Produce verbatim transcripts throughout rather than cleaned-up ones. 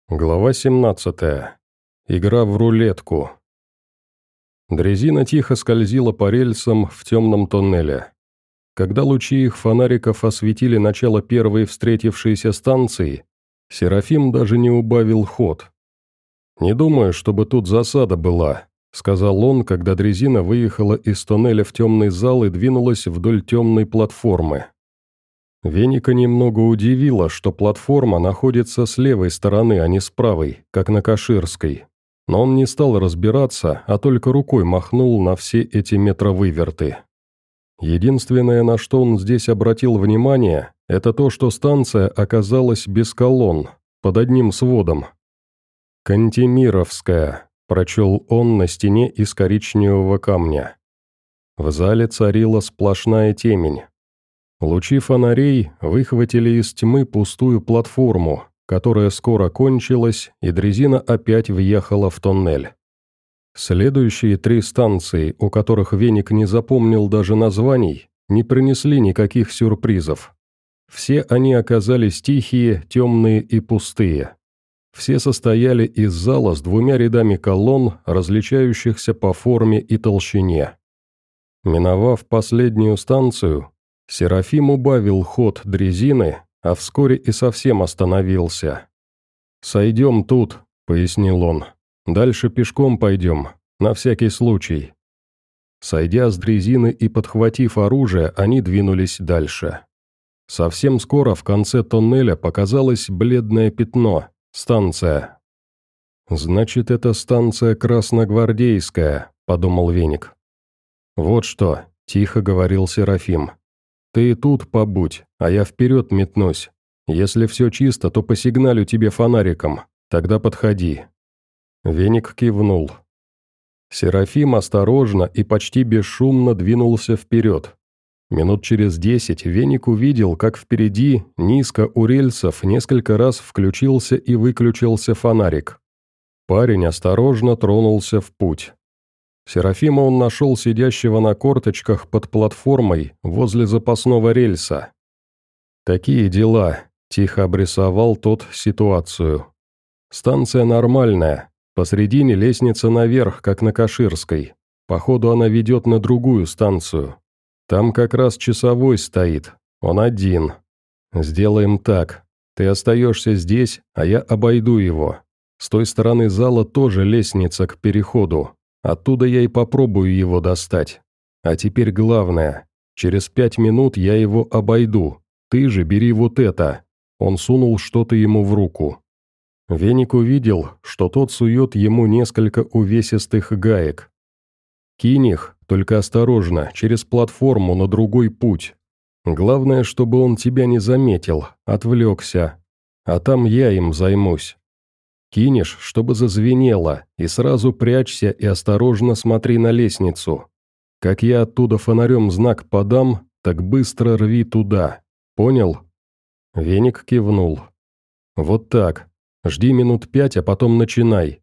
Глава семнадцатая. Игра в рулетку. Дрезина тихо скользила по рельсам в темном тоннеле. Когда лучи их фонариков осветили начало первой встретившейся станции, Серафим даже не убавил ход. «Не думаю, чтобы тут засада была», — сказал он, когда дрезина выехала из тоннеля в темный зал и двинулась вдоль темной платформы. Веника немного удивило, что платформа находится с левой стороны, а не с правой, как на Каширской. Но он не стал разбираться, а только рукой махнул на все эти метровыверты. Единственное, на что он здесь обратил внимание, это то, что станция оказалась без колонн, под одним сводом. «Кантемировская», – прочел он на стене из коричневого камня. В зале царила сплошная темень. Лучи фонарей выхватили из тьмы пустую платформу, которая скоро кончилась, и дрезина опять въехала в тоннель. Следующие три станции, у которых Веник не запомнил даже названий, не принесли никаких сюрпризов. Все они оказались тихие, темные и пустые. Все состояли из зала с двумя рядами колонн, различающихся по форме и толщине. Миновав последнюю станцию, Серафим убавил ход дрезины, а вскоре и совсем остановился. «Сойдем тут», — пояснил он. «Дальше пешком пойдем, на всякий случай». Сойдя с дрезины и подхватив оружие, они двинулись дальше. Совсем скоро в конце тоннеля показалось бледное пятно — станция. «Значит, это станция Красногвардейская», — подумал Веник. «Вот что», — тихо говорил Серафим. «Ты и тут побудь, а я вперед метнусь. Если все чисто, то посигналю тебе фонариком, тогда подходи». Веник кивнул. Серафим осторожно и почти бесшумно двинулся вперед. Минут через десять Веник увидел, как впереди, низко у рельсов, несколько раз включился и выключился фонарик. Парень осторожно тронулся в путь. Серафима он нашел сидящего на корточках под платформой возле запасного рельса. «Такие дела», – тихо обрисовал тот ситуацию. «Станция нормальная, посредине лестница наверх, как на Каширской. Походу она ведет на другую станцию. Там как раз часовой стоит, он один. Сделаем так, ты остаешься здесь, а я обойду его. С той стороны зала тоже лестница к переходу. Оттуда я и попробую его достать. А теперь главное, через пять минут я его обойду. Ты же бери вот это». Он сунул что-то ему в руку. Веник увидел, что тот сует ему несколько увесистых гаек. «Кинь их, только осторожно, через платформу на другой путь. Главное, чтобы он тебя не заметил, отвлекся. А там я им займусь. Кинешь, чтобы зазвенело, и сразу прячься и осторожно смотри на лестницу. Как я оттуда фонарем знак подам, так быстро рви туда. Понял?» Веник кивнул. «Вот так. Жди минут пять, а потом начинай».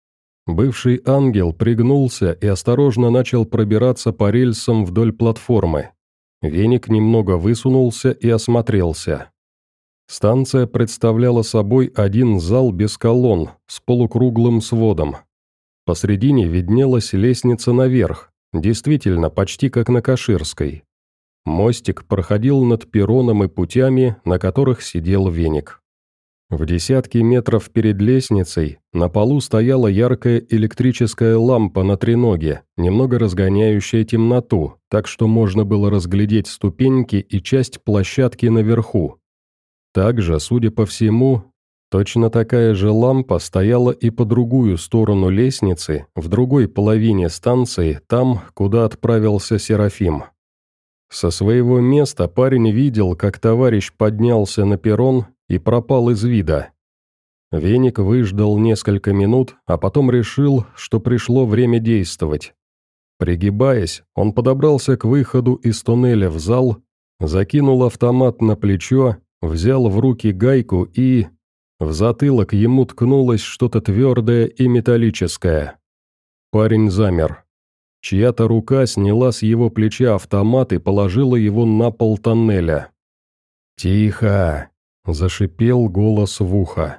Бывший ангел пригнулся и осторожно начал пробираться по рельсам вдоль платформы. Веник немного высунулся и осмотрелся. Станция представляла собой один зал без колонн, с полукруглым сводом. Посредине виднелась лестница наверх, действительно почти как на Каширской. Мостик проходил над перроном и путями, на которых сидел Веник. В десятки метров перед лестницей на полу стояла яркая электрическая лампа на треноге, немного разгоняющая темноту, так что можно было разглядеть ступеньки и часть площадки наверху. Также, судя по всему, точно такая же лампа стояла и по другую сторону лестницы, в другой половине станции, там, куда отправился Серафим. Со своего места парень видел, как товарищ поднялся на перрон и пропал из вида. Веник выждал несколько минут, а потом решил, что пришло время действовать. Пригибаясь, он подобрался к выходу из туннеля в зал, закинул автомат на плечо, взял в руки гайку и... В затылок ему ткнулось что-то твердое и металлическое. Парень замер. Чья-то рука сняла с его плеча автомат и положила его на пол тоннеля. «Тихо!» – зашипел голос в ухо.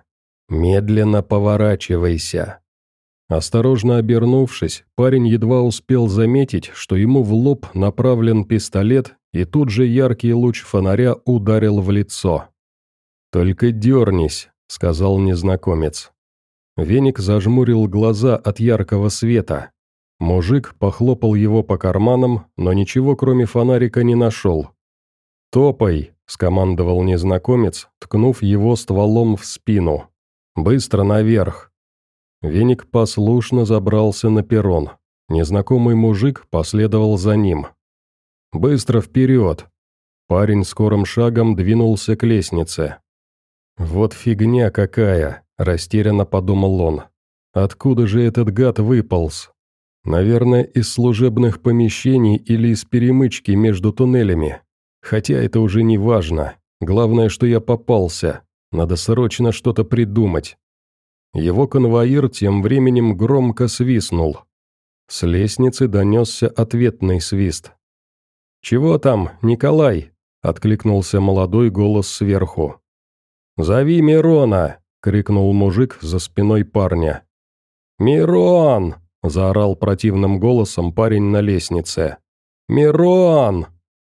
«Медленно поворачивайся». Осторожно обернувшись, парень едва успел заметить, что ему в лоб направлен пистолет, и тут же яркий луч фонаря ударил в лицо. «Только дернись», — сказал незнакомец. Веник зажмурил глаза от яркого света. Мужик похлопал его по карманам, но ничего кроме фонарика не нашел. «Топай», — скомандовал незнакомец, ткнув его стволом в спину. «Быстро наверх». Веник послушно забрался на перрон. Незнакомый мужик последовал за ним. «Быстро вперед!» Парень скорым шагом двинулся к лестнице. «Вот фигня какая!» – растерянно подумал он. «Откуда же этот гад выполз? Наверное, из служебных помещений или из перемычки между туннелями. Хотя это уже не важно. Главное, что я попался. Надо срочно что-то придумать». Его конвоир тем временем громко свистнул. С лестницы донесся ответный свист. «Чего там, Николай?» – откликнулся молодой голос сверху. «Зови Мирона!» – крикнул мужик за спиной парня. «Мирон!» – заорал противным голосом парень на лестнице. «Мирон!»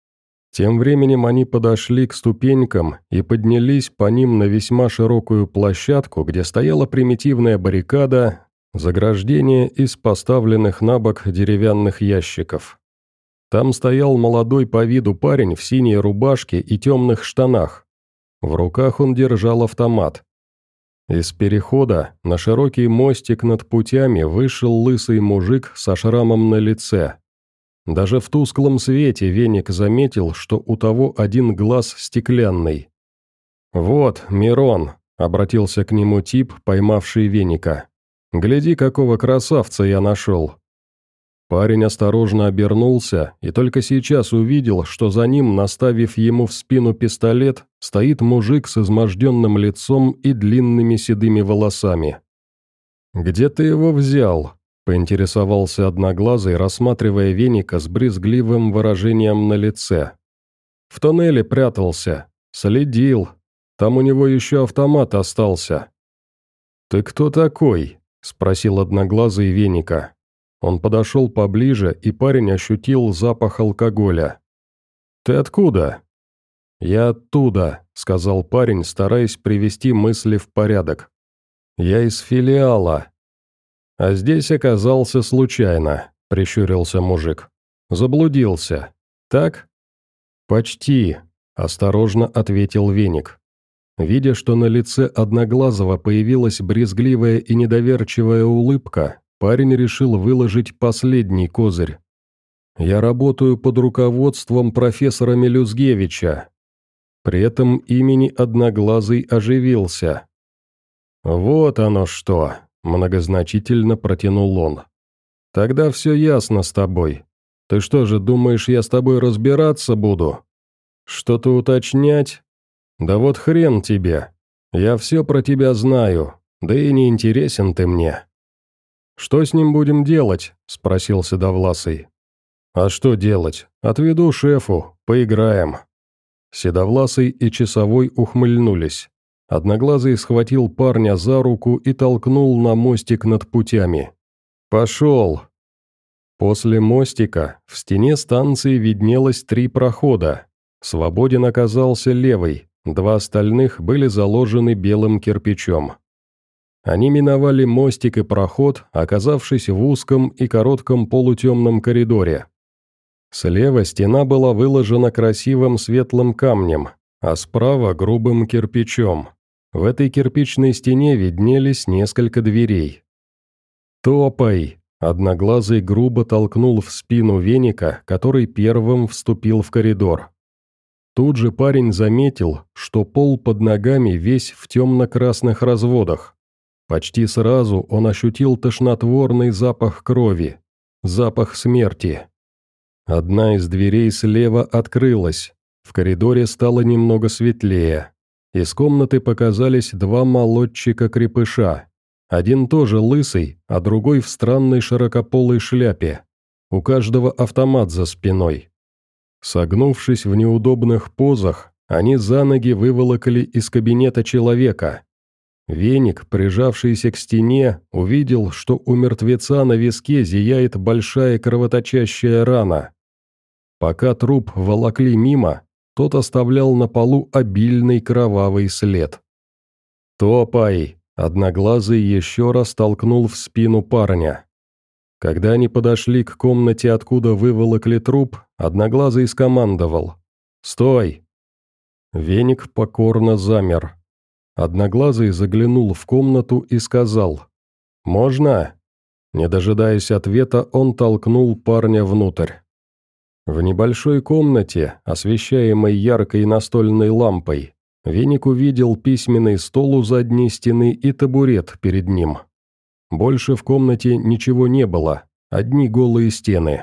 Тем временем они подошли к ступенькам и поднялись по ним на весьма широкую площадку, где стояла примитивная баррикада, заграждение из поставленных на бок деревянных ящиков. Там стоял молодой по виду парень в синей рубашке и темных штанах. В руках он держал автомат. Из перехода на широкий мостик над путями вышел лысый мужик со шрамом на лице. Даже в тусклом свете Веник заметил, что у того один глаз стеклянный. «Вот, Мирон», — обратился к нему тип, поймавший Веника. «Гляди, какого красавца я нашел». Парень осторожно обернулся и только сейчас увидел, что за ним, наставив ему в спину пистолет, стоит мужик с изможденным лицом и длинными седыми волосами. «Где ты его взял?» – поинтересовался Одноглазый, рассматривая Веника с брезгливым выражением на лице. «В тоннеле прятался. Следил. Там у него еще автомат остался». «Ты кто такой?» – спросил Одноглазый Веника. Он подошел поближе, и парень ощутил запах алкоголя. «Ты откуда?» «Я оттуда», – сказал парень, стараясь привести мысли в порядок. «Я из филиала». «А здесь оказался случайно», – прищурился мужик. «Заблудился. Так?» «Почти», – осторожно ответил Веник. Видя, что на лице Одноглазого появилась брезгливая и недоверчивая улыбка, парень решил выложить последний козырь. «Я работаю под руководством профессора Мелюзгевича». При этом имени Одноглазый оживился. «Вот оно что!» – многозначительно протянул он. «Тогда все ясно с тобой. Ты что же, думаешь, я с тобой разбираться буду? Что-то уточнять? Да вот хрен тебе. Я все про тебя знаю, да и не интересен ты мне». «Что с ним будем делать?» – спросил Седовласый. «А что делать? Отведу шефу, поиграем». Седовласый и Часовой ухмыльнулись. Одноглазый схватил парня за руку и толкнул на мостик над путями. «Пошел!» После мостика в стене станции виднелось три прохода. Свободен оказался левый, два остальных были заложены белым кирпичом. Они миновали мостик и проход, оказавшись в узком и коротком полутемном коридоре. Слева стена была выложена красивым светлым камнем, а справа грубым кирпичом. В этой кирпичной стене виднелись несколько дверей. «Топай!» – Одноглазый грубо толкнул в спину Веника, который первым вступил в коридор. Тут же парень заметил, что пол под ногами весь в темно-красных разводах. Почти сразу он ощутил тошнотворный запах крови, запах смерти. Одна из дверей слева открылась, в коридоре стало немного светлее. Из комнаты показались два молодчика-крепыша. Один тоже лысый, а другой в странной широкополой шляпе. У каждого автомат за спиной. Согнувшись в неудобных позах, они за ноги выволокли из кабинета человека. Веник, прижавшийся к стене, увидел, что у мертвеца на виске зияет большая кровоточащая рана. Пока труп волокли мимо, тот оставлял на полу обильный кровавый след. «Топай!» – Одноглазый еще раз толкнул в спину парня. Когда они подошли к комнате, откуда выволокли труп, Одноглазый скомандовал: «Стой!» Веник покорно замер. Одноглазый заглянул в комнату и сказал: «Можно?» Не дожидаясь ответа, он толкнул парня внутрь. В небольшой комнате, освещаемой яркой настольной лампой, Веник увидел письменный стол у задней стены и табурет перед ним. Больше в комнате ничего не было, одни голые стены.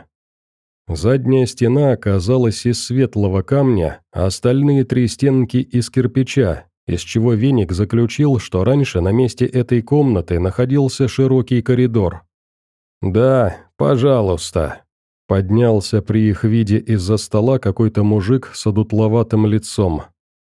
Задняя стена оказалась из светлого камня, а остальные три стенки из кирпича, из чего Веник заключил, что раньше на месте этой комнаты находился широкий коридор. «Да, пожалуйста», — поднялся при их виде из-за стола какой-то мужик с одутловатым лицом.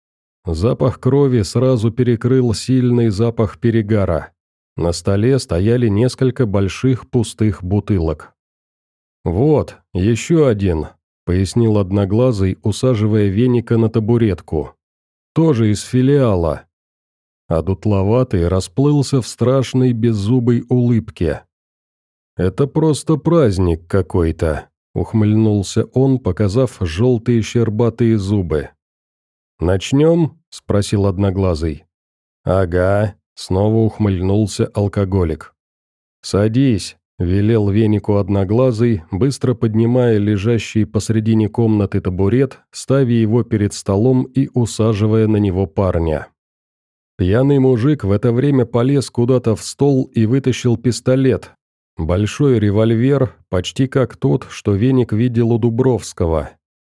Запах крови сразу перекрыл сильный запах перегара. На столе стояли несколько больших пустых бутылок. «Вот, еще один», — пояснил Одноглазый, усаживая Веника на табуретку. «Тоже из филиала». А дутловатый расплылся в страшной беззубой улыбке. «Это просто праздник какой-то», — ухмыльнулся он, показав желтые щербатые зубы. «Начнем?» — спросил Одноглазый. «Ага», — снова ухмыльнулся алкоголик. «Садись», — велел Венику Одноглазый, быстро поднимая лежащий посредине комнаты табурет, ставя его перед столом и усаживая на него парня. Пьяный мужик в это время полез куда-то в стол и вытащил пистолет. Большой револьвер, почти как тот, что Веник видел у Дубровского.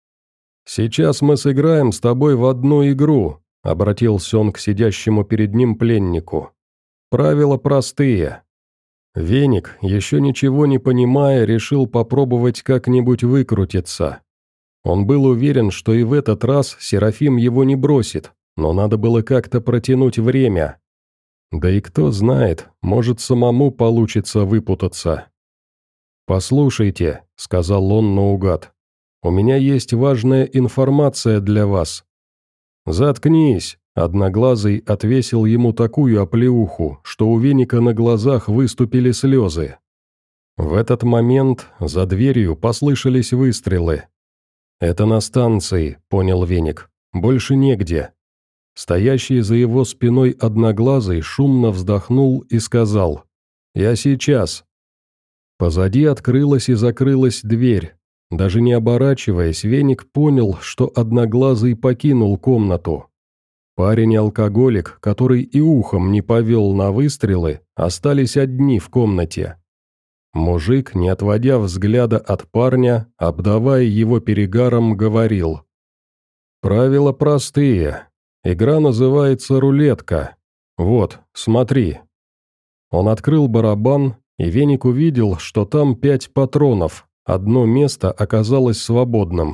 «Сейчас мы сыграем с тобой в одну игру», — обратился он к сидящему перед ним пленнику. «Правила простые». Веник, еще ничего не понимая, решил попробовать как-нибудь выкрутиться. Он был уверен, что и в этот раз Серафим его не бросит, но надо было как-то протянуть время. Да и кто знает, может, самому получится выпутаться. «Послушайте», — сказал он наугад, — «у меня есть важная информация для вас». «Заткнись», — Одноглазый отвесил ему такую оплеуху, что у Веника на глазах выступили слезы. В этот момент за дверью послышались выстрелы. «Это на станции», — понял Веник, — «больше негде». Стоящий за его спиной Одноглазый шумно вздохнул и сказал: «Я сейчас». Позади открылась и закрылась дверь. Даже не оборачиваясь, Веник понял, что Одноглазый покинул комнату. Парень-алкоголик, который и ухом не повел на выстрелы, остались одни в комнате. Мужик, не отводя взгляда от парня, обдавая его перегаром, говорил: «Правила простые. Игра называется рулетка. Вот, смотри». Он открыл барабан, и Веник увидел, что там пять патронов, одно место оказалось свободным.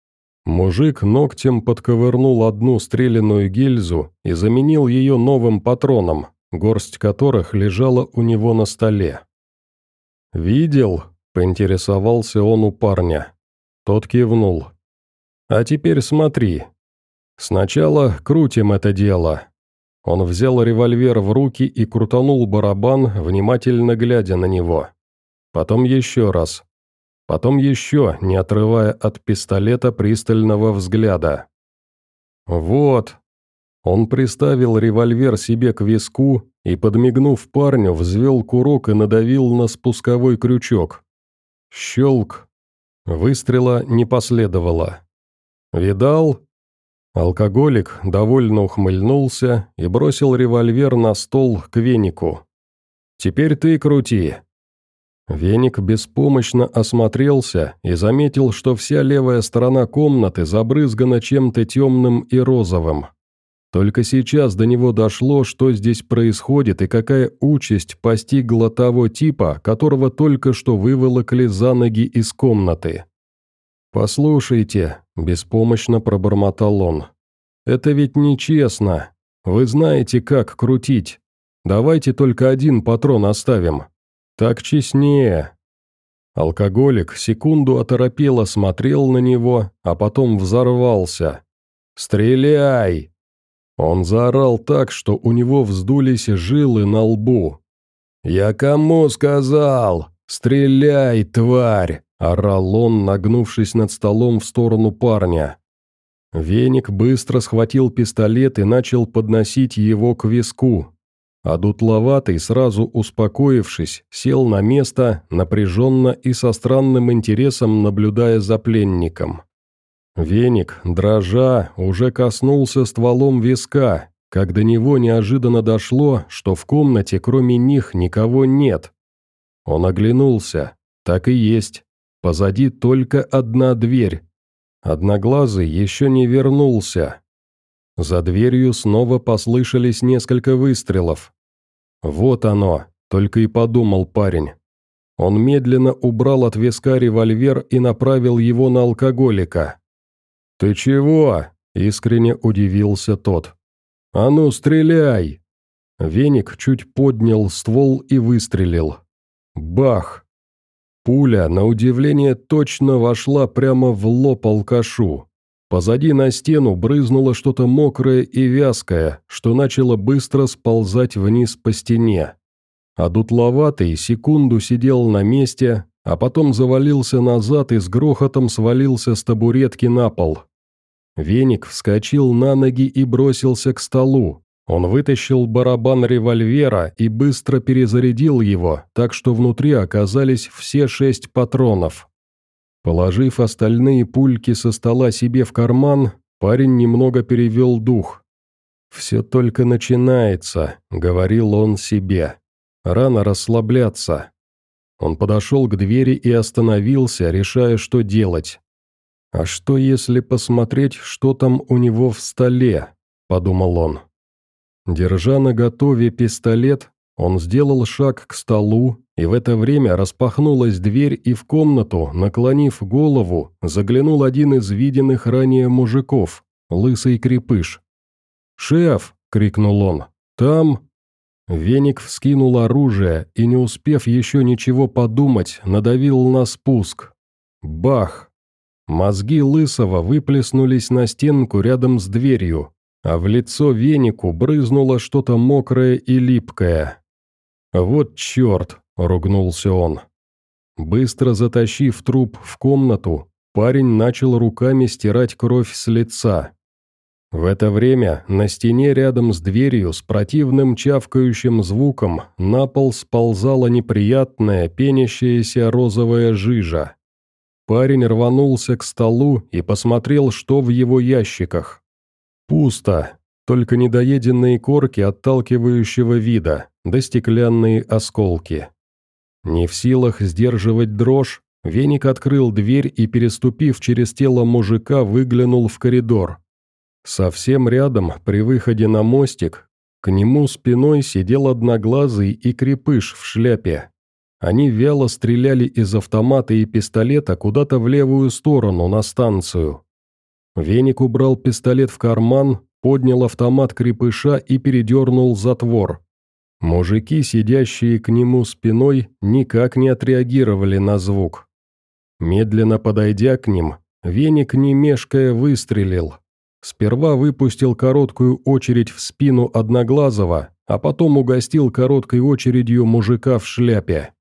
Мужик ногтем подковырнул одну стреляную гильзу и заменил ее новым патроном, горсть которых лежала у него на столе. «Видел?» – поинтересовался он у парня. Тот кивнул. «А теперь смотри. Сначала крутим это дело». Он взял револьвер в руки и крутанул барабан, внимательно глядя на него. Потом еще раз. Потом еще, не отрывая от пистолета пристального взгляда. «Вот». Он приставил револьвер себе к виску и, подмигнув парню, взвел курок и надавил на спусковой крючок. Щелк. Выстрела не последовало. «Видал?» Алкоголик довольно ухмыльнулся и бросил револьвер на стол к Венику. «Теперь ты крути». Веник беспомощно осмотрелся и заметил, что вся левая сторона комнаты забрызгана чем-то темным и розовым. Только сейчас до него дошло, что здесь происходит и какая участь постигла того типа, которого только что выволокли за ноги из комнаты. «Послушайте», – беспомощно пробормотал он, – «это ведь нечестно. Вы знаете, как крутить. Давайте только один патрон оставим. Так честнее». Алкоголик секунду оторопело смотрел на него, а потом взорвался. «Стреляй!» Он заорал так, что у него вздулись жилы на лбу. «Я кому сказал? Стреляй, тварь!» – орал он, нагнувшись над столом в сторону парня. Веник быстро схватил пистолет и начал подносить его к виску. А дутловатый, сразу успокоившись, сел на место, напряженно и со странным интересом наблюдая за пленником. Веник, дрожа, уже коснулся стволом виска, как до него неожиданно дошло, что в комнате кроме них никого нет. Он оглянулся. Так и есть. Позади только одна дверь. Одноглазый еще не вернулся. За дверью снова послышались несколько выстрелов. «Вот оно», — только и подумал парень. Он медленно убрал от виска револьвер и направил его на алкоголика. «Ты чего?» — искренне удивился тот. «А ну, стреляй!» Веник чуть поднял ствол и выстрелил. Бах! Пуля, на удивление, точно вошла прямо в лоб алкашу. Позади на стену брызнуло что-то мокрое и вязкое, что начало быстро сползать вниз по стене. А дутловатый секунду сидел на месте, а потом завалился назад и с грохотом свалился с табуретки на пол. Веник вскочил на ноги и бросился к столу. Он вытащил барабан револьвера и быстро перезарядил его, так что внутри оказались все шесть патронов. Положив остальные пульки со стола себе в карман, парень немного перевел дух. «Все только начинается», — говорил он себе. «Рано расслабляться». Он подошел к двери и остановился, решая, что делать. «А что, если посмотреть, что там у него в столе?» – подумал он. Держа наготове пистолет, он сделал шаг к столу, и в это время распахнулась дверь, и в комнату, наклонив голову, заглянул один из виденных ранее мужиков, лысый крепыш. «Шеф!» – крикнул он. «Там...» Веник вскинул оружие и, не успев еще ничего подумать, надавил на спуск. Бах! Мозги Лысого выплеснулись на стенку рядом с дверью, а в лицо Венику брызнуло что-то мокрое и липкое. «Вот черт!» – ругнулся он. Быстро затащив труп в комнату, парень начал руками стирать кровь с лица. В это время на стене рядом с дверью с противным чавкающим звуком на пол сползала неприятная пенящаяся розовая жижа. Парень рванулся к столу и посмотрел, что в его ящиках. Пусто, только недоеденные корки отталкивающего вида, да стеклянные осколки. Не в силах сдерживать дрожь, Веник открыл дверь и, переступив через тело мужика, выглянул в коридор. Совсем рядом, при выходе на мостик, к нему спиной сидел одноглазый и крепыш в шляпе. Они вяло стреляли из автомата и пистолета куда-то в левую сторону, на станцию. Веник убрал пистолет в карман, поднял автомат крепыша и передернул затвор. Мужики, сидящие к нему спиной, никак не отреагировали на звук. Медленно подойдя к ним, Веник, не мешкая, выстрелил. Сперва выпустил короткую очередь в спину Одноглазого, а потом угостил короткой очередью мужика в шляпе.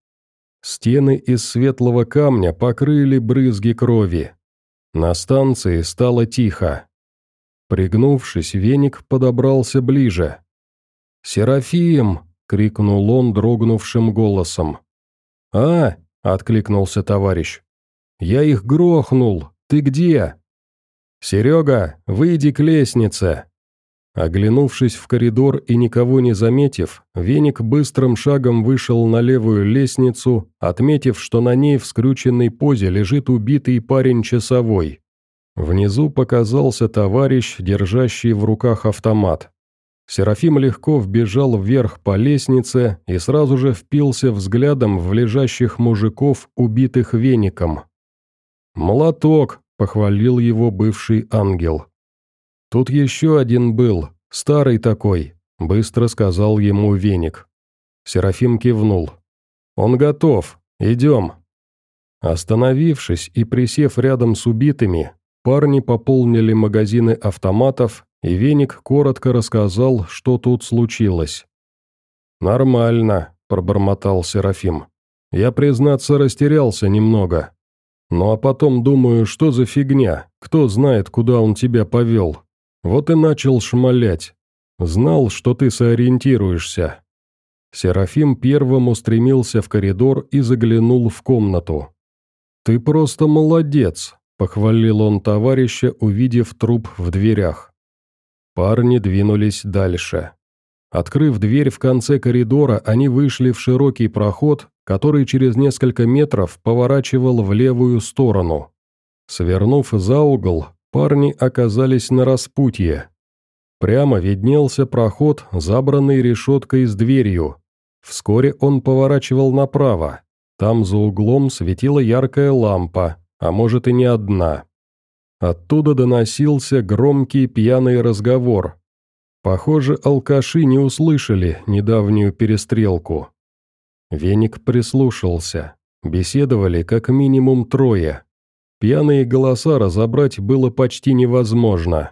Стены из светлого камня покрыли брызги крови. На станции стало тихо. Пригнувшись, Веник подобрался ближе. «Серафим!» — крикнул он дрогнувшим голосом. «А!» — откликнулся товарищ. «Я их грохнул! Ты где?» «Серега, выйди к лестнице!» Оглянувшись в коридор и никого не заметив, Веник быстрым шагом вышел на левую лестницу, отметив, что на ней в скрюченной позе лежит убитый парень-часовой. Внизу показался товарищ, держащий в руках автомат. Серафим легко вбежал вверх по лестнице и сразу же впился взглядом в лежащих мужиков, убитых Веником. «Молоток!» – похвалил его бывший ангел. «Тут еще один был, старый такой, — быстро сказал ему Веник. Серафим кивнул. «Он готов. Идем». Остановившись и присев рядом с убитыми, парни пополнили магазины автоматов, и Веник коротко рассказал, что тут случилось. «Нормально», — пробормотал Серафим. «Я, признаться, растерялся немного. Ну а потом думаю, что за фигня, кто знает, куда он тебя повел. Вот и начал шмалять. Знал, что ты сориентируешься». Серафим первым устремился в коридор и заглянул в комнату. «Ты просто молодец», — похвалил он товарища, увидев труп в дверях. Парни двинулись дальше. Открыв дверь в конце коридора, они вышли в широкий проход, который через несколько метров поворачивал в левую сторону. Свернув за угол, парни оказались на распутье. Прямо виднелся проход, забранный решеткой с дверью. Вскоре он поворачивал направо. Там за углом светила яркая лампа, а может и не одна. Оттуда доносился громкий пьяный разговор. Похоже, алкаши не услышали недавнюю перестрелку. Веник прислушался. Беседовали как минимум трое. Пьяные голоса разобрать было почти невозможно.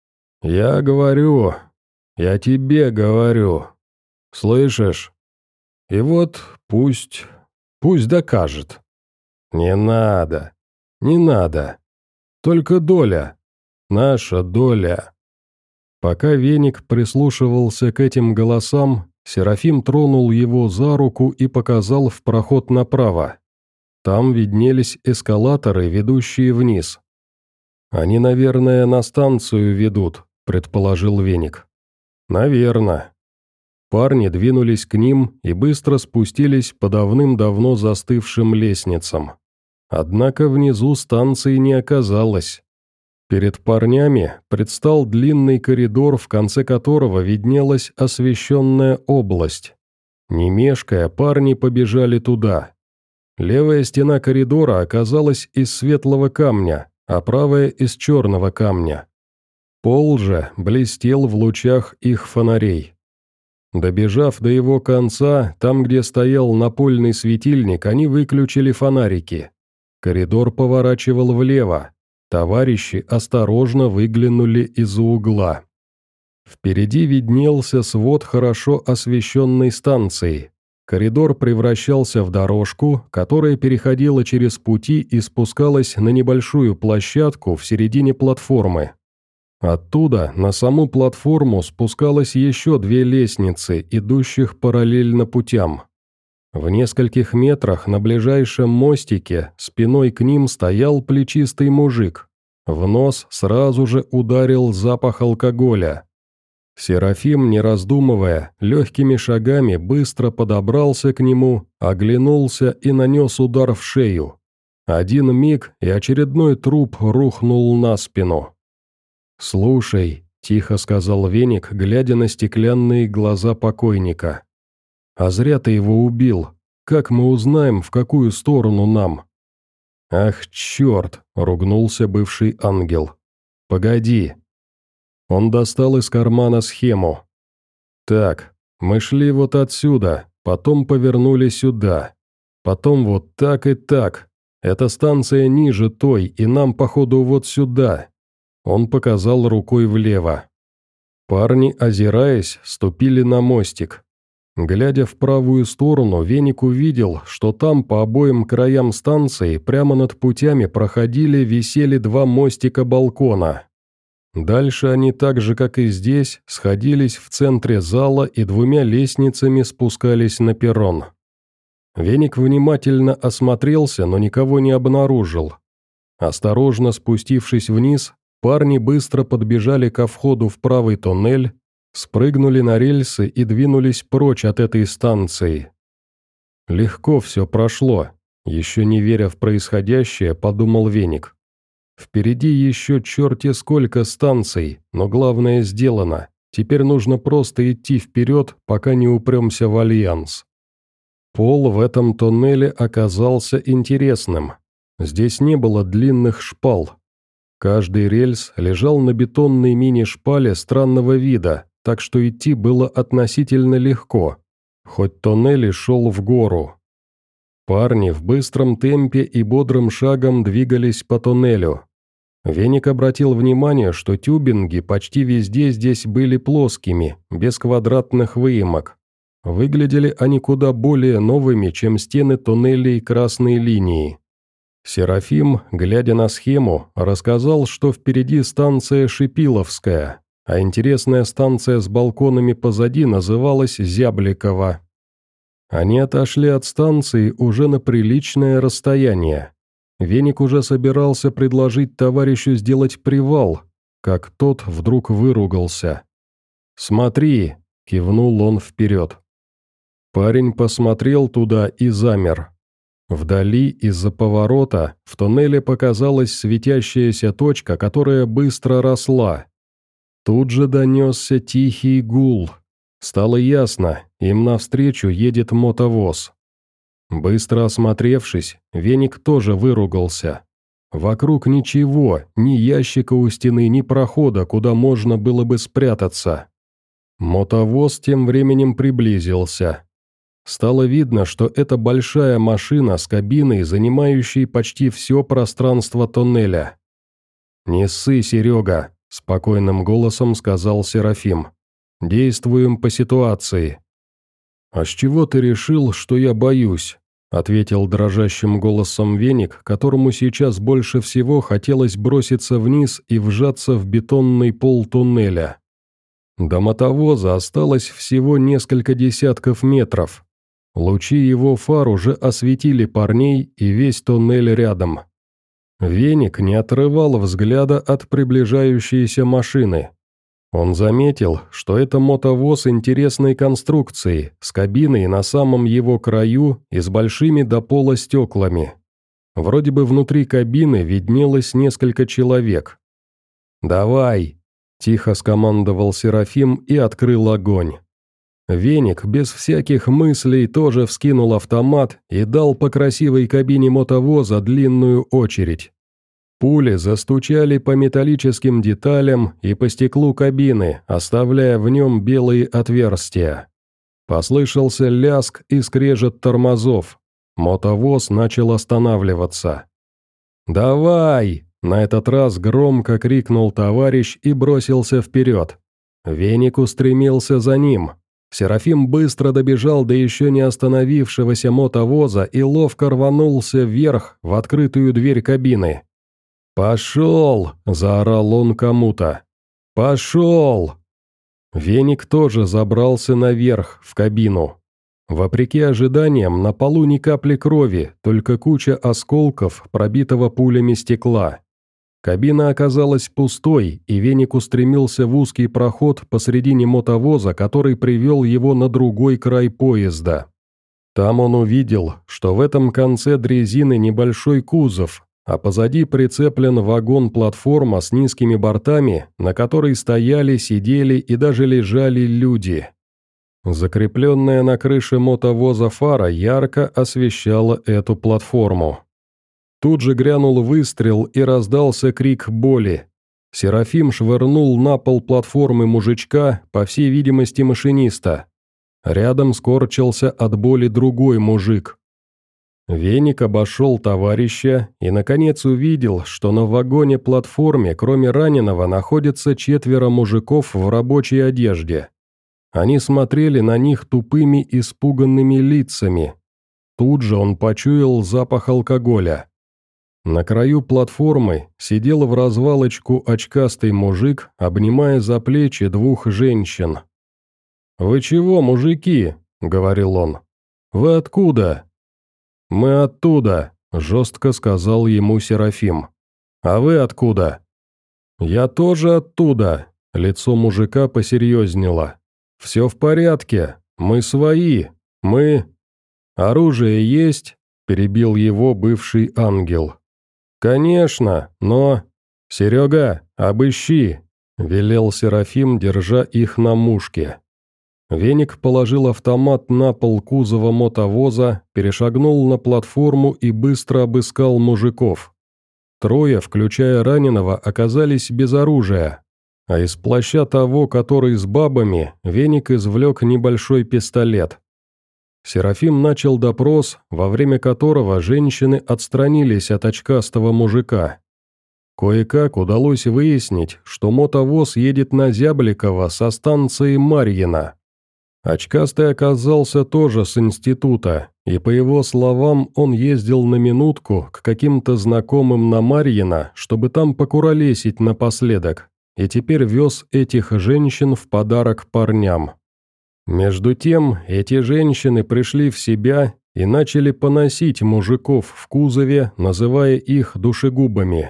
«Я говорю, я тебе говорю. Слышишь? И вот пусть, пусть докажет. Не надо, не надо. Только доля, наша доля». Пока Веник прислушивался к этим голосам, Серафим тронул его за руку и показал в проход направо. Там виднелись эскалаторы, ведущие вниз. «Они, наверное, на станцию ведут», — предположил Веник. «Наверно». Парни двинулись к ним и быстро спустились по давным-давно застывшим лестницам. Однако внизу станции не оказалось. Перед парнями предстал длинный коридор, в конце которого виднелась освещенная область. Не мешкая, парни побежали туда. Левая стена коридора оказалась из светлого камня, а правая из черного камня. Пол же блестел в лучах их фонарей. Добежав до его конца, там, где стоял напольный светильник, они выключили фонарики. Коридор поворачивал влево. Товарищи осторожно выглянули из-за угла. Впереди виднелся свод хорошо освещенной станции. Коридор превращался в дорожку, которая переходила через пути и спускалась на небольшую площадку в середине платформы. Оттуда на саму платформу спускалось еще две лестницы, идущих параллельно путям. В нескольких метрах на ближайшем мостике спиной к ним стоял плечистый мужик. В нос сразу же ударил запах алкоголя. Серафим, не раздумывая, легкими шагами быстро подобрался к нему, оглянулся и нанес удар в шею. Один миг, и очередной труп рухнул на спину. «Слушай», — тихо сказал Веник, глядя на стеклянные глаза покойника. «А зря ты его убил. Как мы узнаем, в какую сторону нам?» «Ах, черт!» — ругнулся бывший ангел. «Погоди». Он достал из кармана схему. «Так, мы шли вот отсюда, потом повернули сюда. Потом вот так и так. Эта станция ниже той, и нам, походу, вот сюда». Он показал рукой влево. Парни, озираясь, ступили на мостик. Глядя в правую сторону, Веник увидел, что там по обоим краям станции прямо над путями проходили, висели два мостика-балкона. Дальше они так же, как и здесь, сходились в центре зала и двумя лестницами спускались на перрон. Веник внимательно осмотрелся, но никого не обнаружил. Осторожно спустившись вниз, парни быстро подбежали ко входу в правый туннель, спрыгнули на рельсы и двинулись прочь от этой станции. Легко все прошло, еще не веря в происходящее, подумал Веник. Впереди еще черти сколько станций, но главное сделано, теперь нужно просто идти вперед, пока не упремся в Альянс. Пол в этом туннеле оказался интересным. Здесь не было длинных шпал. Каждый рельс лежал на бетонной мини-шпале странного вида, так что идти было относительно легко, хоть тоннель и шел в гору. Парни в быстром темпе и бодрым шагом двигались по туннелю. Веник обратил внимание, что тюбинги почти везде здесь были плоскими, без квадратных выемок. Выглядели они куда более новыми, чем стены туннелей красной линии. Серафим, глядя на схему, рассказал, что впереди станция Шипиловская, а интересная станция с балконами позади называлась Зябликова. Они отошли от станции уже на приличное расстояние. Веник уже собирался предложить товарищу сделать привал, как тот вдруг выругался. «Смотри!» – кивнул он вперед. Парень посмотрел туда и замер. Вдали из-за поворота в туннеле показалась светящаяся точка, которая быстро росла. Тут же донесся тихий гул. Стало ясно, им навстречу едет мотовоз. Быстро осмотревшись, Веник тоже выругался. Вокруг ничего, ни ящика у стены, ни прохода, куда можно было бы спрятаться. Мотовоз тем временем приблизился. Стало видно, что это большая машина с кабиной, занимающей почти все пространство тоннеля. «Не ссы, Серега», – спокойным голосом сказал Серафим. «Действуем по ситуации». «А с чего ты решил, что я боюсь?» – ответил дрожащим голосом Веник, которому сейчас больше всего хотелось броситься вниз и вжаться в бетонный пол туннеля. До мотовоза осталось всего несколько десятков метров. Лучи его фар уже осветили парней и весь туннель рядом. Веник не отрывал взгляда от приближающейся машины. Он заметил, что это мотовоз интересной конструкции, с кабиной на самом его краю и с большими до пола стеклами. Вроде бы внутри кабины виднелось несколько человек. «Давай!» – тихо скомандовал Серафим и открыл огонь. Веник без всяких мыслей тоже вскинул автомат и дал по красивой кабине мотовоза длинную очередь. Пули застучали по металлическим деталям и по стеклу кабины, оставляя в нем белые отверстия. Послышался лязг и скрежет тормозов. Мотовоз начал останавливаться. «Давай!» – на этот раз громко крикнул товарищ и бросился вперед. Веник устремился за ним. Серафим быстро добежал до еще не остановившегося мотовоза и ловко рванулся вверх в открытую дверь кабины. «Пошел!» – заорал он кому-то. «Пошел!» Веник тоже забрался наверх, в кабину. Вопреки ожиданиям, на полу ни капли крови, только куча осколков, пробитого пулями стекла. Кабина оказалась пустой, и Веник устремился в узкий проход посредине мотовоза, который привел его на другой край поезда. Там он увидел, что в этом конце дрезины небольшой кузов, а позади прицеплен вагон-платформа с низкими бортами, на которой стояли, сидели и даже лежали люди. Закрепленная на крыше мотовоза фара ярко освещала эту платформу. Тут же грянул выстрел и раздался крик боли. Серафим швырнул на пол платформы мужичка, по всей видимости машиниста. Рядом скорчился от боли другой мужик. Веник обошел товарища и, наконец, увидел, что на вагоне-платформе, кроме раненого, находятся четверо мужиков в рабочей одежде. Они смотрели на них тупыми, испуганными лицами. Тут же он почуял запах алкоголя. На краю платформы сидел в развалочку очкастый мужик, обнимая за плечи двух женщин. «Вы чего, мужики?» — говорил он. «Вы откуда?» «Мы оттуда», — жестко сказал ему Серафим. «А вы откуда?» «Я тоже оттуда», — лицо мужика посерьезнело. «Все в порядке, мы свои, мы...» «Оружие есть?» — перебил его бывший ангел. «Конечно, но...» «Серега, обыщи!» — велел Серафим, держа их на мушке. Веник положил автомат на пол кузова мотовоза, перешагнул на платформу и быстро обыскал мужиков. Трое, включая раненого, оказались без оружия. а из плаща того, который с бабами, Веник извлек небольшой пистолет. Серафим начал допрос, во время которого женщины отстранились от очкастого мужика. Кое-как удалось выяснить, что мотовоз едет на Зябликова со станции Марьино. Очкастый оказался тоже с института, и, по его словам, он ездил на минутку к каким-то знакомым на Марьино, чтобы там покуролесить напоследок, и теперь вез этих женщин в подарок парням. Между тем, эти женщины пришли в себя и начали поносить мужиков в кузове, называя их душегубами.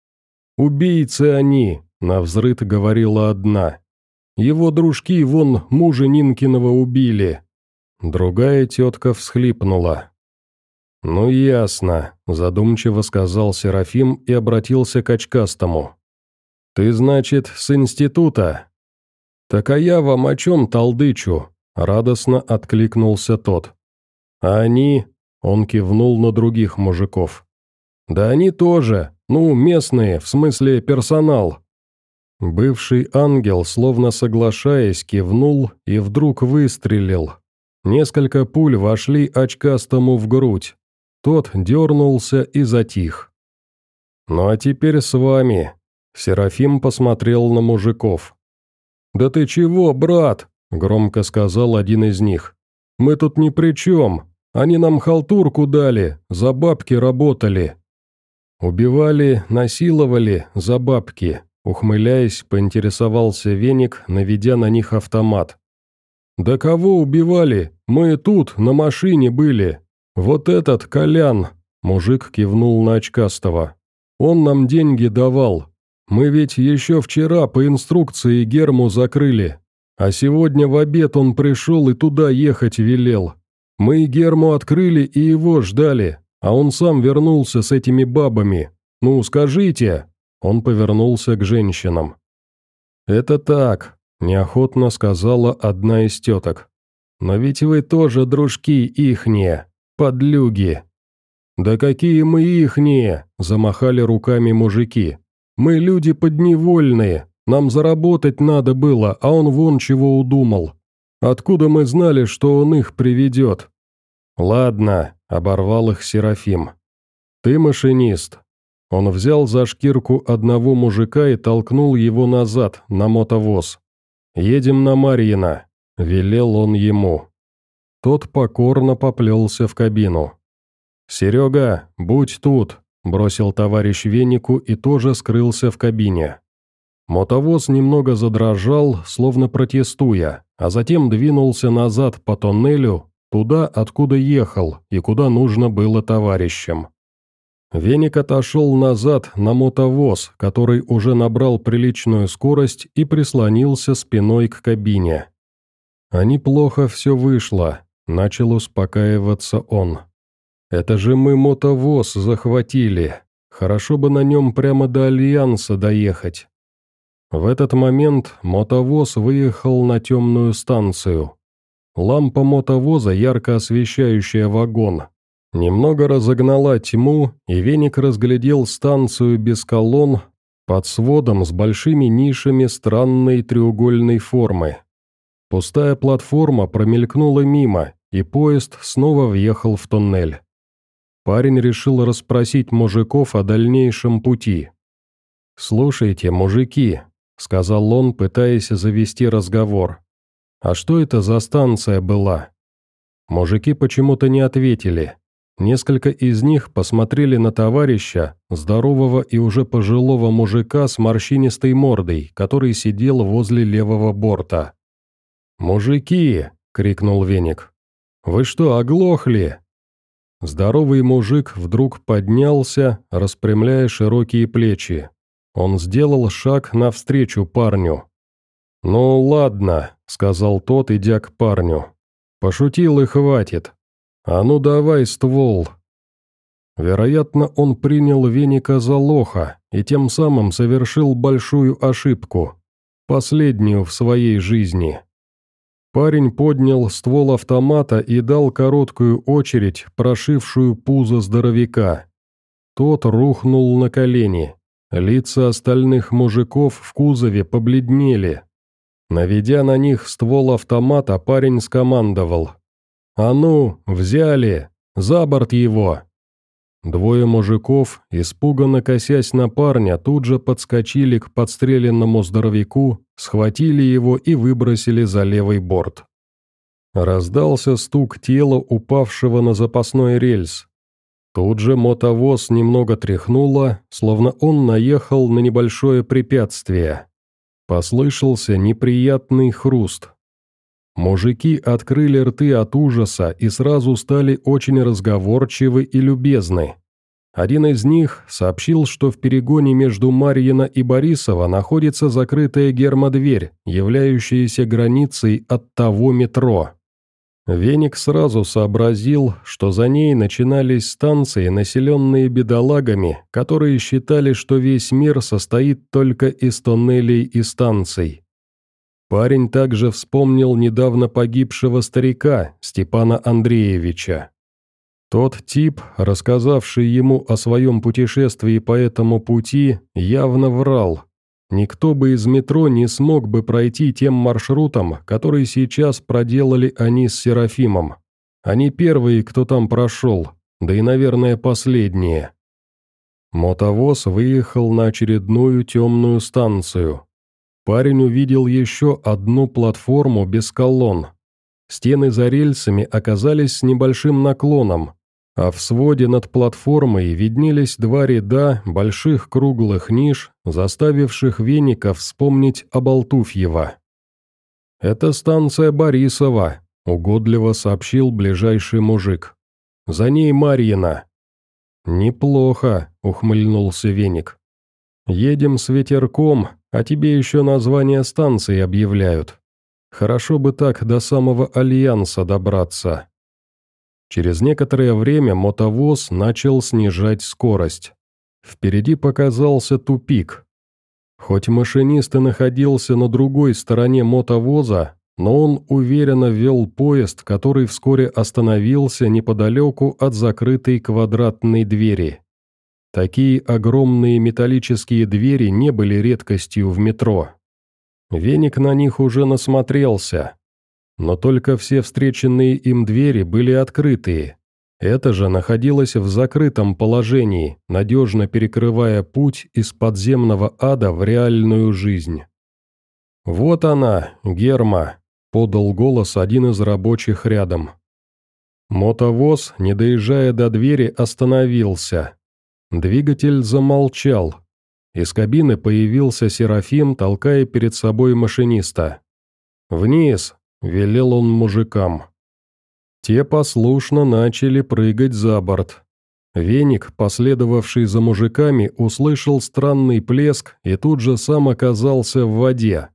«Убийцы они», — навзрыд говорила одна. «Его дружки вон мужа Нинкиного убили». Другая тетка всхлипнула. «Ну ясно», — задумчиво сказал Серафим и обратился к очкастому. «Ты, значит, с института?» «Так а я вам о чем толдычу?» — радостно откликнулся тот. «А они?» — он кивнул на других мужиков. «Да они тоже, ну, местные, в смысле персонал». Бывший ангел, словно соглашаясь, кивнул и вдруг выстрелил. Несколько пуль вошли очкастому в грудь. Тот дернулся и затих. «Ну а теперь с вами», — Серафим посмотрел на мужиков. «Да ты чего, брат?» — громко сказал один из них. «Мы тут ни при чем. Они нам халтурку дали, за бабки работали». «Убивали, насиловали, за бабки», — ухмыляясь, поинтересовался Веник, наведя на них автомат. «Да кого убивали? Мы тут, на машине были. Вот этот Колян», — мужик кивнул на очкастого. «Он нам деньги давал. Мы ведь еще вчера по инструкции Герму закрыли, а сегодня в обед он пришел и туда ехать велел. Мы Герму открыли и его ждали, а он сам вернулся с этими бабами. Ну, скажите!» Он повернулся к женщинам. «Это так», — неохотно сказала одна из теток. «Но ведь вы тоже дружки ихние, подлюги». «Да какие мы ихние!» — замахали руками мужики. «Мы люди подневольные, нам заработать надо было, а он вон чего удумал. Откуда мы знали, что он их приведет?» «Ладно», — оборвал их Серафим. «Ты машинист». Он взял за шкирку одного мужика и толкнул его назад, на мотовоз. «Едем на Марьино», — велел он ему. Тот покорно поплелся в кабину. «Серега, будь тут», — бросил товарищ Венику и тоже скрылся в кабине. Мотовоз немного задрожал, словно протестуя, а затем двинулся назад по тоннелю, туда, откуда ехал и куда нужно было товарищам. Веник отошел назад на мотовоз, который уже набрал приличную скорость и прислонился спиной к кабине. «А неплохо все вышло», — начал успокаиваться он. «Это же мы мотовоз захватили. Хорошо бы на нем прямо до Альянса доехать». В этот момент мотовоз выехал на темную станцию. Лампа мотовоза, ярко освещающая вагон, немного разогнала тьму, и Веник разглядел станцию без колонн под сводом с большими нишами странной треугольной формы. Пустая платформа промелькнула мимо, и поезд снова въехал в туннель. Парень решил расспросить мужиков о дальнейшем пути. «Слушайте, мужики», — сказал он, пытаясь завести разговор, — «а что это за станция была?» Мужики почему-то не ответили. Несколько из них посмотрели на товарища, здорового и уже пожилого мужика с морщинистой мордой, который сидел возле левого борта. «Мужики!» — крикнул Веник. «Вы что, оглохли?» Здоровый мужик вдруг поднялся, распрямляя широкие плечи. Он сделал шаг навстречу парню. «Ну ладно», — сказал тот, идя к парню. «Пошутил и хватит. А ну давай ствол». Вероятно, он принял Веника за лоха и тем самым совершил большую ошибку, последнюю в своей жизни. Парень поднял ствол автомата и дал короткую очередь, прошившую пузо здоровяка. Тот рухнул на колени. Лица остальных мужиков в кузове побледнели. Наведя на них ствол автомата, парень скомандовал: «А ну, взяли! За борт его!» Двое мужиков, испуганно косясь на парня, тут же подскочили к подстреленному здоровяку, схватили его и выбросили за левый борт. Раздался стук тела, упавшего на запасной рельс. Тут же мотовоз немного тряхнуло, словно он наехал на небольшое препятствие. Послышался неприятный хруст. Мужики открыли рты от ужаса и сразу стали очень разговорчивы и любезны. Один из них сообщил, что в перегоне между Марьино и Борисово находится закрытая гермодверь, являющаяся границей от того метро. Веник сразу сообразил, что за ней начинались станции, населенные бедолагами, которые считали, что весь мир состоит только из тоннелей и станций. Парень также вспомнил недавно погибшего старика Степана Андреевича. Тот тип, рассказавший ему о своем путешествии по этому пути, явно врал. Никто бы из метро не смог бы пройти тем маршрутом, который сейчас проделали они с Серафимом. Они первые, кто там прошел, да и, наверное, последние. Мотовоз выехал на очередную темную станцию. Парень увидел еще одну платформу без колонн. Стены за рельсами оказались с небольшим наклоном, а в своде над платформой виднелись два ряда больших круглых ниш, заставивших Веника вспомнить Обалтуфьева. «Это станция Борисова», — угодливо сообщил ближайший мужик. «За ней Марьино». «Неплохо», — ухмыльнулся Веник. «Едем с ветерком, а тебе еще название станции объявляют. Хорошо бы так до самого Альянса добраться». Через некоторое время мотовоз начал снижать скорость. Впереди показался тупик. Хоть машинист и находился на другой стороне мотовоза, но он уверенно вел поезд, который вскоре остановился неподалеку от закрытой квадратной двери. Такие огромные металлические двери не были редкостью в метро. Веник на них уже насмотрелся. Но только все встреченные им двери были открытые. Это же находилось в закрытом положении, надежно перекрывая путь из подземного ада в реальную жизнь. «Вот она, Герма», — подал голос один из рабочих рядом. Мотовоз, не доезжая до двери, остановился. Двигатель замолчал. Из кабины появился Серафим, толкая перед собой машиниста. «Вниз!» — велел он мужикам. Те послушно начали прыгать за борт. Веник, последовавший за мужиками, услышал странный плеск и тут же сам оказался в воде.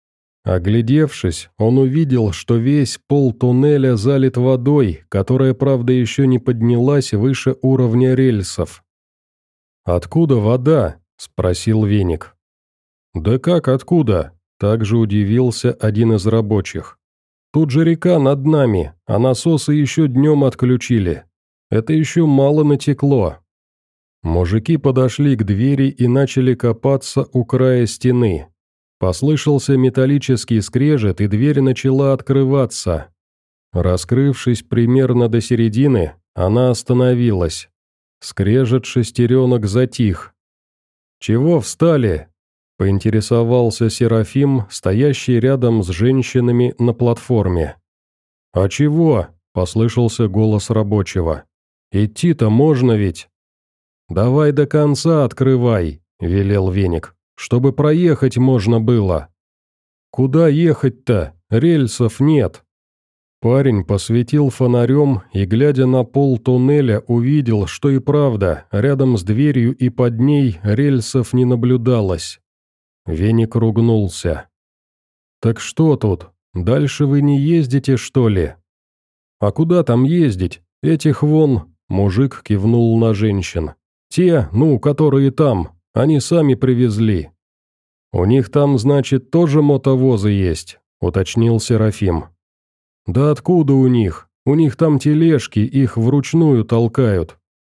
Оглядевшись, он увидел, что весь пол туннеля залит водой, которая, правда, еще не поднялась выше уровня рельсов. «Откуда вода?» — спросил Веник. «Да как откуда?» — также удивился один из рабочих. «Тут же река над нами, а насосы еще днем отключили. Это еще мало натекло». Мужики подошли к двери и начали копаться у края стены. Послышался металлический скрежет, и дверь начала открываться. Раскрывшись примерно до середины, она остановилась. Скрежет шестеренок затих. «Чего встали?» — поинтересовался Серафим, стоящий рядом с женщинами на платформе. «А чего?» — послышался голос рабочего. «Идти-то можно ведь?» «Давай до конца открывай», — велел Веник, — «чтобы проехать можно было». «Куда ехать-то? Рельсов нет». Парень посветил фонарем и, глядя на пол туннеля, увидел, что и правда, рядом с дверью и под ней рельсов не наблюдалось. Веник ругнулся. «Так что тут? Дальше вы не ездите, что ли?» «А куда там ездить? Этих вон...» — мужик кивнул на женщин. «Те, ну, которые там, они сами привезли». «У них там, значит, тоже мотовозы есть?» — уточнил Серафим. «Да откуда у них? У них там тележки, их вручную толкают».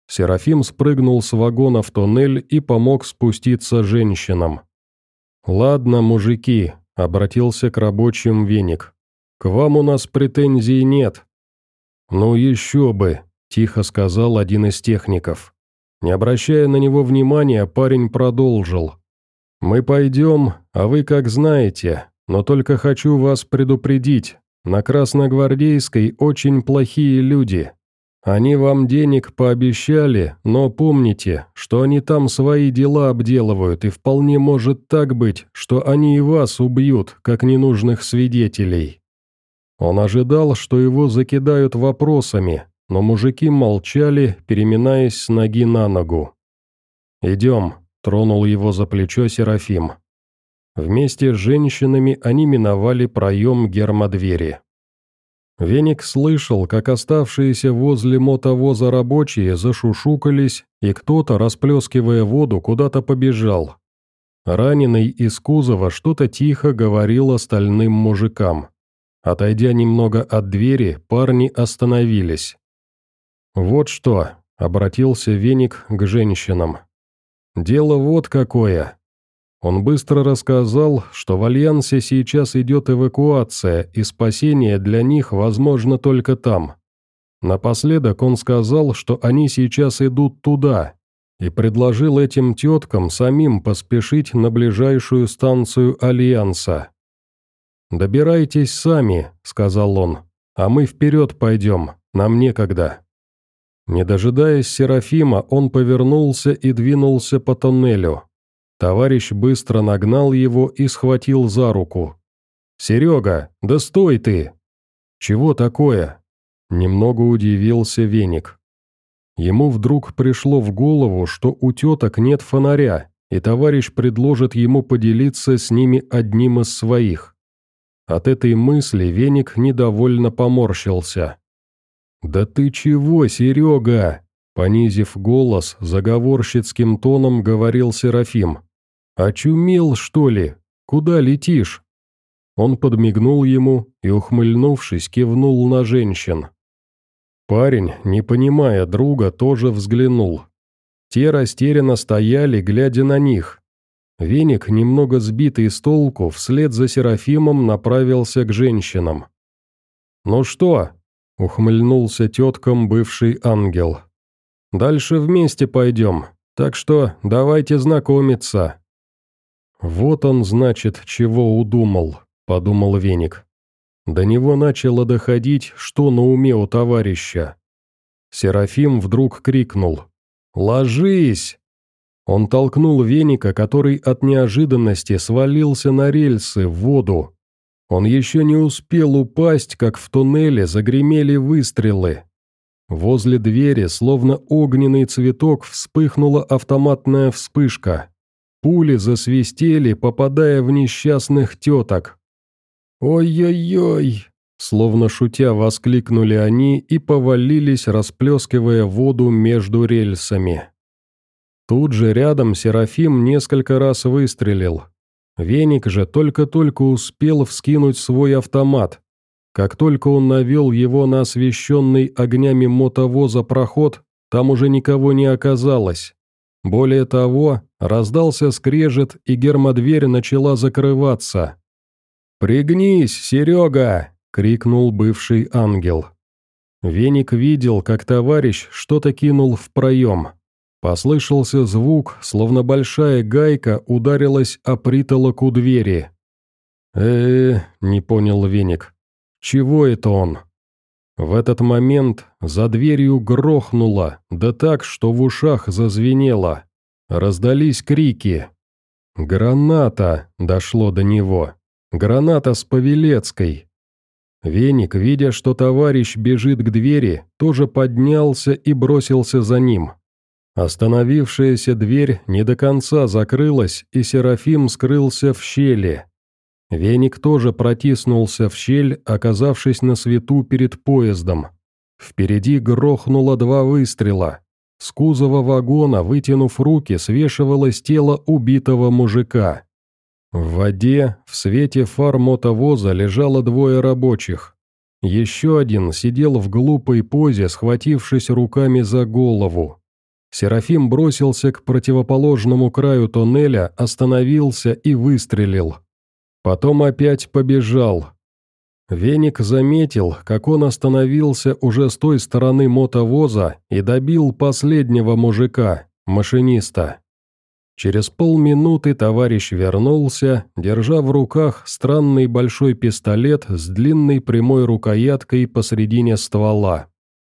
Серафим спрыгнул с вагона в тоннель и помог спуститься женщинам. «Ладно, мужики», — обратился к рабочим Веник. «К вам у нас претензий нет». «Ну еще бы», — тихо сказал один из техников. Не обращая на него внимания, парень продолжил. «Мы пойдем, а вы как знаете, но только хочу вас предупредить, на Красногвардейской очень плохие люди. Они вам денег пообещали, но помните, что они там свои дела обделывают, и вполне может так быть, что они и вас убьют, как ненужных свидетелей». Он ожидал, что его закидают вопросами, но мужики молчали, переминаясь с ноги на ногу. «Идем», — тронул его за плечо Серафим. Вместе с женщинами они миновали проем гермодвери. Веник слышал, как оставшиеся возле мотовоза рабочие зашушукались, и кто-то, расплескивая воду, куда-то побежал. Раненый из кузова что-то тихо говорил остальным мужикам. Отойдя немного от двери, парни остановились. «Вот что», — обратился Веник к женщинам. «Дело вот какое». Он быстро рассказал, что в Альянсе сейчас идет эвакуация, и спасение для них возможно только там. Напоследок он сказал, что они сейчас идут туда, и предложил этим теткам самим поспешить на ближайшую станцию Альянса. «Добирайтесь сами», — сказал он, — «а мы вперед пойдем, нам некогда». Не дожидаясь Серафима, он повернулся и двинулся по тоннелю. Товарищ быстро нагнал его и схватил за руку. «Серега, да стой ты!» «Чего такое?» Немного удивился Веник. Ему вдруг пришло в голову, что у теток нет фонаря, и товарищ предложит ему поделиться с ними одним из своих. От этой мысли Веник недовольно поморщился. «Да ты чего, Серега?» Понизив голос, заговорщицким тоном говорил Серафим. «Очумел, что ли? Куда летишь?» Он подмигнул ему и, ухмыльнувшись, кивнул на женщин. Парень, не понимая друга, тоже взглянул. Те растерянно стояли, глядя на них. Веник, немного сбитый с толку, вслед за Серафимом направился к женщинам. «Ну что?» — ухмыльнулся теткам бывший ангел. «Дальше вместе пойдем, так что давайте знакомиться». «Вот он, значит, чего удумал», — подумал Веник. До него начало доходить, что на уме у товарища. Серафим вдруг крикнул: «Ложись!». Он толкнул Веника, который от неожиданности свалился на рельсы в воду. Он еще не успел упасть, как в туннеле загремели выстрелы. Возле двери, словно огненный цветок, вспыхнула автоматная вспышка. Пули засвистели, попадая в несчастных теток. «Ой-ой-ой!» Словно шутя воскликнули они и повалились, расплескивая воду между рельсами. Тут же рядом Серафим несколько раз выстрелил. Веник же только-только успел вскинуть свой автомат. Как только он навел его на освещенный огнями мотовоза проход, там уже никого не оказалось. Более того, раздался скрежет, и гермодверь начала закрываться. «Пригнись, Серега!» — крикнул бывший ангел. Веник видел, как товарищ что-то кинул в проем. Послышался звук, словно большая гайка ударилась о притолоку двери. э не понял Веник. «Чего это он?» В этот момент за дверью грохнуло, да так, что в ушах зазвенело. Раздались крики. «Граната!» — дошло до него. «Граната с Павелецкой!» Веник, видя, что товарищ бежит к двери, тоже поднялся и бросился за ним. Остановившаяся дверь не до конца закрылась, и Серафим скрылся в щели. Веник тоже протиснулся в щель, оказавшись на свету перед поездом. Впереди грохнуло два выстрела. С кузова вагона, вытянув руки, свешивалось тело убитого мужика. В воде, в свете фар мотовоза, лежало двое рабочих. Еще один сидел в глупой позе, схватившись руками за голову. Серафим бросился к противоположному краю тоннеля, остановился и выстрелил. Потом опять побежал. Веник заметил, как он остановился уже с той стороны мотовоза и добил последнего мужика, машиниста. Через полминуты товарищ вернулся, держа в руках странный большой пистолет с длинной прямой рукояткой посредине ствола.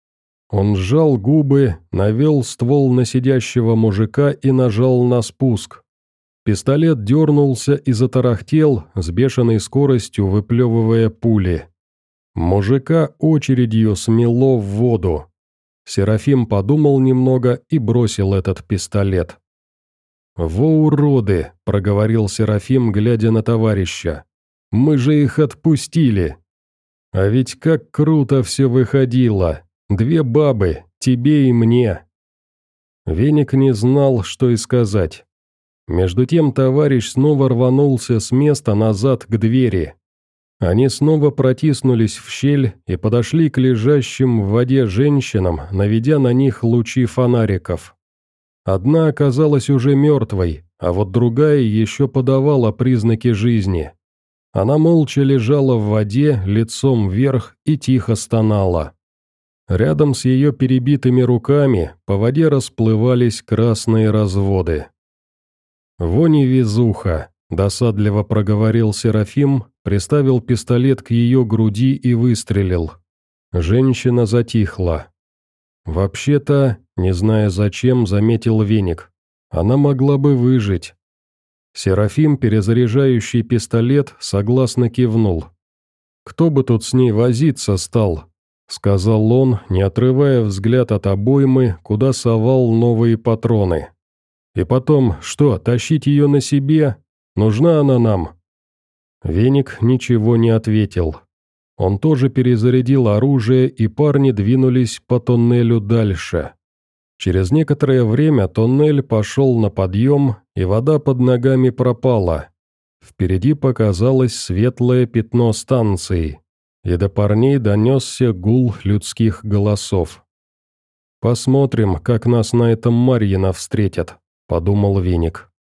Он сжал губы, навел ствол на сидящего мужика и нажал на спуск. Пистолет дернулся и затарахтел, с бешеной скоростью выплевывая пули. Мужика очередью смело в воду. Серафим подумал немного и бросил этот пистолет. «Во уроды!» – проговорил Серафим, глядя на товарища. «Мы же их отпустили! А ведь как круто все выходило! Две бабы, тебе и мне!» Веник не знал, что и сказать. Между тем товарищ снова рванулся с места назад к двери. Они снова протиснулись в щель и подошли к лежащим в воде женщинам, наведя на них лучи фонариков. Одна оказалась уже мертвой, а вот другая еще подавала признаки жизни. Она молча лежала в воде, лицом вверх, и тихо стонала. Рядом с ее перебитыми руками по воде расплывались красные разводы. «Во невезуха!» – досадливо проговорил Серафим, приставил пистолет к ее груди и выстрелил. Женщина затихла. «Вообще-то, не зная зачем, заметил Веник, она могла бы выжить». Серафим, перезаряжающий пистолет, согласно кивнул. «Кто бы тут с ней возиться стал?» – сказал он, не отрывая взгляд от обоймы, куда совал новые патроны. «И потом, что, тащить ее на себе? Нужна она нам?» Веник ничего не ответил. Он тоже перезарядил оружие, и парни двинулись по тоннелю дальше. Через некоторое время тоннель пошел на подъем, и вода под ногами пропала. Впереди показалось светлое пятно станции, и до парней донесся гул людских голосов. «Посмотрим, как нас на этом Марьино встретят», — подумал Веник.